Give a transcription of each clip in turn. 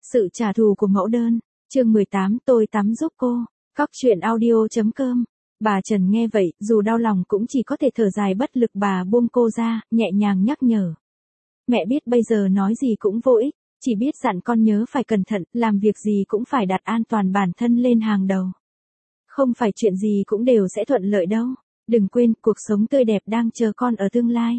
Sự trả thù của mẫu đơn, chương 18 tôi tắm giúp cô, Cóc truyện audio.com. Bà Trần nghe vậy, dù đau lòng cũng chỉ có thể thở dài bất lực. Bà buông cô ra, nhẹ nhàng nhắc nhở. Mẹ biết bây giờ nói gì cũng vô ích, chỉ biết dặn con nhớ phải cẩn thận, làm việc gì cũng phải đặt an toàn bản thân lên hàng đầu. Không phải chuyện gì cũng đều sẽ thuận lợi đâu, đừng quên cuộc sống tươi đẹp đang chờ con ở tương lai.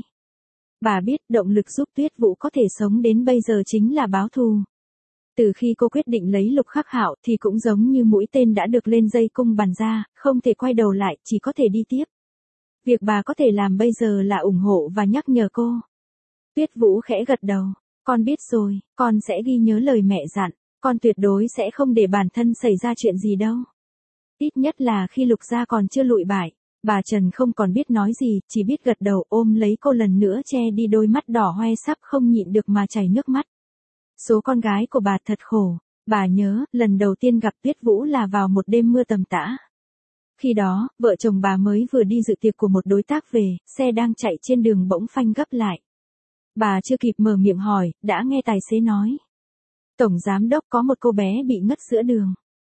Bà biết động lực giúp Tuyết Vũ có thể sống đến bây giờ chính là báo thù. Từ khi cô quyết định lấy Lục Khắc Hạo thì cũng giống như mũi tên đã được lên dây cung bắn ra, không thể quay đầu lại, chỉ có thể đi tiếp. Việc bà có thể làm bây giờ là ủng hộ và nhắc nhở cô. Tuyết Vũ khẽ gật đầu, con biết rồi, con sẽ ghi nhớ lời mẹ dặn, con tuyệt đối sẽ không để bản thân xảy ra chuyện gì đâu. Ít nhất là khi Lục gia còn chưa lụi bại. Bà Trần không còn biết nói gì, chỉ biết gật đầu ôm lấy cô lần nữa che đi đôi mắt đỏ hoe sắp không nhịn được mà chảy nước mắt. Số con gái của bà thật khổ, bà nhớ, lần đầu tiên gặp Tuyết Vũ là vào một đêm mưa tầm tã. Khi đó, vợ chồng bà mới vừa đi dự tiệc của một đối tác về, xe đang chạy trên đường bỗng phanh gấp lại. Bà chưa kịp mở miệng hỏi, đã nghe tài xế nói. Tổng giám đốc có một cô bé bị ngất giữa đường.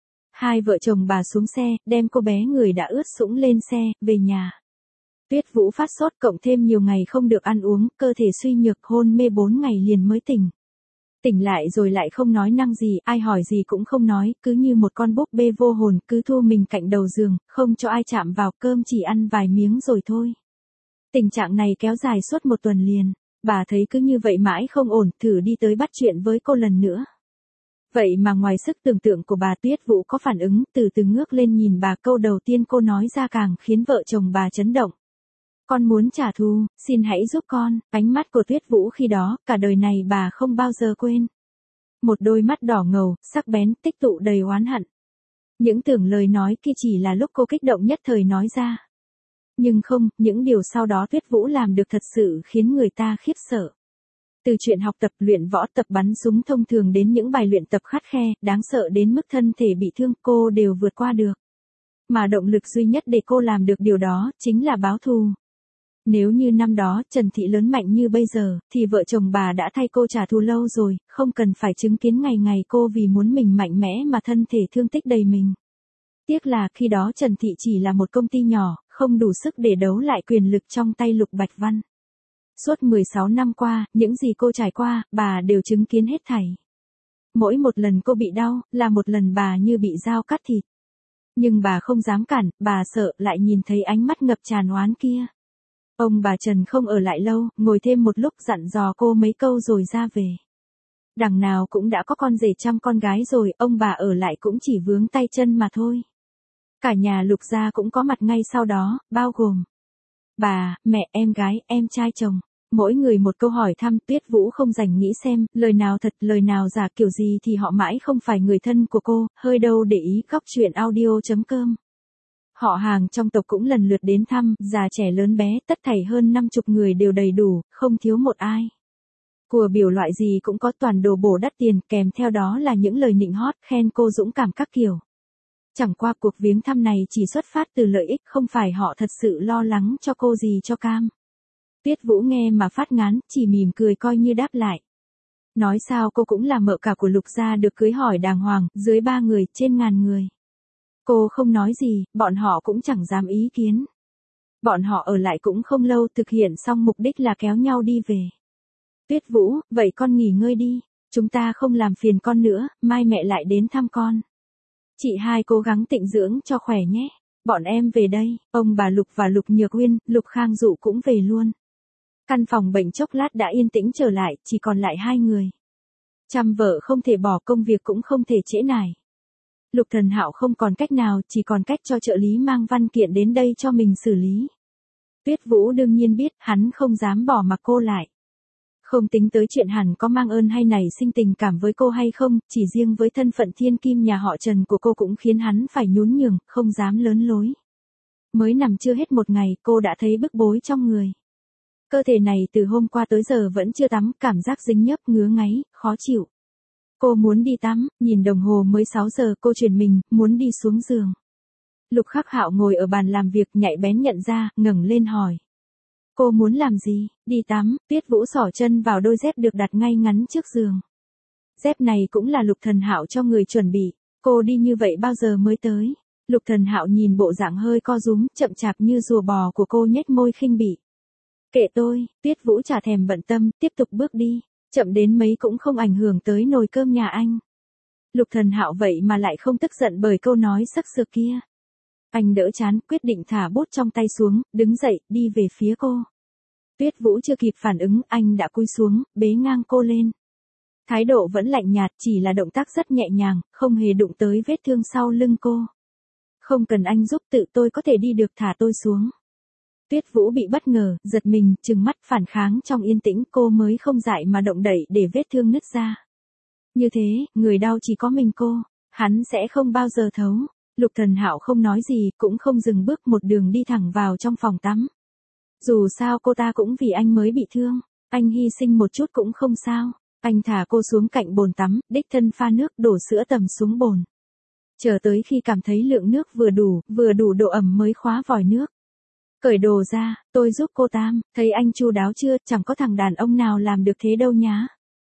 Hai vợ chồng bà xuống xe, đem cô bé người đã ướt sũng lên xe, về nhà. Tuyết Vũ phát sốt cộng thêm nhiều ngày không được ăn uống, cơ thể suy nhược hôn mê 4 ngày liền mới tỉnh. Tỉnh lại rồi lại không nói năng gì, ai hỏi gì cũng không nói, cứ như một con búp bê vô hồn, cứ thu mình cạnh đầu giường, không cho ai chạm vào, cơm chỉ ăn vài miếng rồi thôi. Tình trạng này kéo dài suốt 1 tuần liền, bà thấy cứ như vậy mãi không ổn, thử đi tới bắt chuyện với cô lần nữa. Vậy mà ngoài sức tưởng tượng của bà, Tuyết Vũ có phản ứng, từ từ ngước lên nhìn bà, câu đầu tiên cô nói ra càng khiến vợ chồng bà chấn động. Con muốn trả thù, xin hãy giúp con. Ánh mắt của Tuyết Vũ khi đó, cả đời này bà không bao giờ quên. Một đôi mắt đỏ ngầu, sắc bén, tích tụ đầy oán hận. Những tưởng lời nói kia chỉ là lúc cô kích động nhất thời nói ra. Nhưng không, những điều sau đó Tuyết Vũ làm được thật sự khiến người ta khiếp sợ. Từ chuyện học tập luyện võ, tập bắn súng thông thường đến những bài luyện tập khắt khe, đáng sợ đến mức thân thể bị thương, cô đều vượt qua được. Mà động lực duy nhất để cô làm được điều đó, chính là báo thù. Nếu như năm đó Trần Thị lớn mạnh như bây giờ, thì vợ chồng bà đã thay cô trả thù lâu rồi, không cần phải chứng kiến ngày ngày cô vì muốn mình mạnh mẽ mà thân thể thương tích đầy mình. Tiếc là khi đó Trần Thị chỉ là một công ty nhỏ, không đủ sức để đấu lại quyền lực trong tay Lục Bạch Văn. Suốt 16 năm qua, những gì cô trải qua, bà đều chứng kiến hết thảy. Mỗi một lần cô bị đau, là một lần bà như bị dao cắt thịt. Nhưng bà không dám cản, bà sợ lại nhìn thấy ánh mắt ngập tràn oán kia. Ông bà Trần không ở lại lâu, ngồi thêm một lúc dặn dò cô mấy câu rồi ra về. Đằng nào cũng đã có con rể chăm con gái rồi, ông bà ở lại cũng chỉ vướng tay chân mà thôi. Cả nhà Lục gia cũng có mặt ngay sau đó, bao gồm bà, mẹ, em gái, em trai chồng. Mỗi người một câu hỏi thăm. Tuyết Vũ không dành nghĩ xem, lời nào thật, lời nào giả, kiểu gì thì họ mãi không phải người thân của cô, hơi đâu để ý. Cóc truyện audio.com. Họ hàng trong tộc cũng lần lượt đến thăm, già trẻ lớn bé, tất thảy hơn 50 người đều đầy đủ, không thiếu một ai. Của biểu loại gì cũng có, toàn đồ bổ đắt tiền, kèm theo đó là những lời nịnh hót, khen cô dũng cảm các kiểu. Chẳng qua cuộc viếng thăm này chỉ xuất phát từ lợi ích, không phải họ thật sự lo lắng cho cô gì cho cam. Tuyết Vũ nghe mà phát ngán, chỉ mỉm cười coi như đáp lại. Nói sao cô cũng là mợ cả của Lục gia, được cưới hỏi đàng hoàng, dưới 3 người, trên ngàn người. Cô không nói gì, bọn họ cũng chẳng dám ý kiến. Bọn họ ở lại cũng không lâu, thực hiện xong mục đích là kéo nhau đi về. Tuyết Vũ, vậy con nghỉ ngơi đi, chúng ta không làm phiền con nữa, mai mẹ lại đến thăm con. Chị hai cố gắng tịnh dưỡng cho khỏe nhé, bọn em về đây. Ông bà Lục và Lục Nhược Uyên, Lục Khang Dụ cũng về luôn. Căn phòng bệnh chốc lát đã yên tĩnh trở lại, chỉ còn lại 2 người. Chăm vợ không thể bỏ, công việc cũng không thể trễ nải. Lục Thần Hạo không còn cách nào, chỉ còn cách cho trợ lý mang văn kiện đến đây cho mình xử lý. Tuyết Vũ đương nhiên biết, hắn không dám bỏ mặc cô lại. Không tính tới chuyện hẳn có mang ơn hay nảy sinh tình cảm với cô hay không, chỉ riêng với thân phận thiên kim nhà họ Trần của cô cũng khiến hắn phải nhún nhường, không dám lớn lối. Mới nằm chưa hết 1 ngày, cô đã thấy bức bối trong người. Cơ thể này từ hôm qua tới giờ vẫn chưa tắm, cảm giác dính nhớp, ngứa ngáy, khó chịu. Cô muốn đi tắm, nhìn đồng hồ mới 6 giờ, cô chuyển mình, muốn đi xuống giường. Lục Khắc Hạo ngồi ở bàn làm việc, nhạy bén nhận ra, ngẩng lên hỏi. Cô muốn làm gì? Đi tắm. Tuyết Vũ xỏ chân vào đôi dép được đặt ngay ngắn trước giường. Dép này cũng là Lục Thần Hạo cho người chuẩn bị, cô đi như vậy bao giờ mới tới? Lục Thần Hạo nhìn bộ dạng hơi co rúm, chậm chạp như rùa bò của cô nhếch môi khinh bỉ. Kệ tôi, Tuyết Vũ chả thèm bận tâm, tiếp tục bước đi, chậm đến mấy cũng không ảnh hưởng tới nồi cơm nhà anh. Lục Thần Hạo vậy mà lại không tức giận bởi câu nói sắc sược kia. Anh đỡ chán, quyết định thả bút trong tay xuống, đứng dậy, đi về phía cô. Tuyết Vũ chưa kịp phản ứng, anh đã cúi xuống, bế ngang cô lên. Thái độ vẫn lạnh nhạt, chỉ là động tác rất nhẹ nhàng, không hề đụng tới vết thương sau lưng cô. Không cần anh giúp, tự tôi có thể đi được, thả tôi xuống. Tuyết Vũ bị bất ngờ, giật mình, trừng mắt phản kháng trong yên tĩnh, cô mới không dại mà động đậy để vết thương nứt ra. Như thế, người đau chỉ có mình cô, hắn sẽ không bao giờ thấu. Lục Thần Hạo không nói gì, cũng không dừng bước, một đường đi thẳng vào trong phòng tắm. Dù sao cô ta cũng vì anh mới bị thương, anh hy sinh một chút cũng không sao. Anh thả cô xuống cạnh bồn tắm, đích thân pha nước, đổ sữa tầm xuống bồn. Chờ tới khi cảm thấy lượng nước vừa đủ độ ẩm mới khóa vòi nước. Cởi đồ ra, tôi giúp cô Tam, thấy anh chu đáo chưa, chẳng có thằng đàn ông nào làm được thế đâu nhá.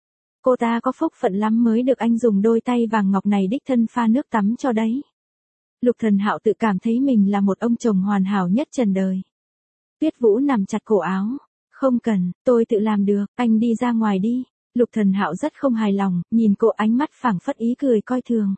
Cô ta có phúc phận lắm mới được anh dùng đôi tay vàng ngọc này đích thân pha nước tắm cho đấy. Lục Thần Hạo tự cảm thấy mình là một ông chồng hoàn hảo nhất trần đời. Tuyết Vũ nằm chặt cổ áo. Không cần, tôi tự làm được, anh đi ra ngoài đi. Lục Thần Hạo rất không hài lòng, nhìn cô, ánh mắt phảng phất ý cười coi thường.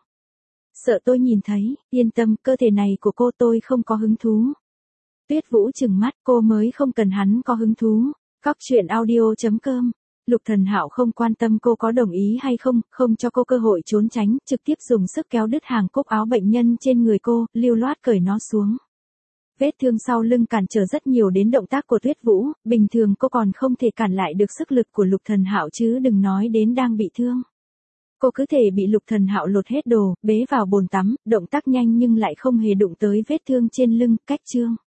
Sợ tôi nhìn thấy, yên tâm, cơ thể này của cô tôi không có hứng thú. Tuyết Vũ trừng mắt, cô mới không cần hắn có hứng thú. Cóc truyện audio.com. Lục Thần Hạo không quan tâm cô có đồng ý hay không, không cho cô cơ hội trốn tránh, trực tiếp dùng sức kéo đứt hàng cúc áo bệnh nhân trên người cô, lưu loát cởi nó xuống. Vết thương sau lưng cản trở rất nhiều đến động tác của Tuyết Vũ, bình thường cô còn không thể cản lại được sức lực của Lục Thần Hạo chứ đừng nói đến đang bị thương. Cô cứ thể bị Lục Thần Hạo lột hết đồ, bế vào bồn tắm, động tác nhanh nhưng lại không hề đụng tới vết thương trên lưng, cách chương.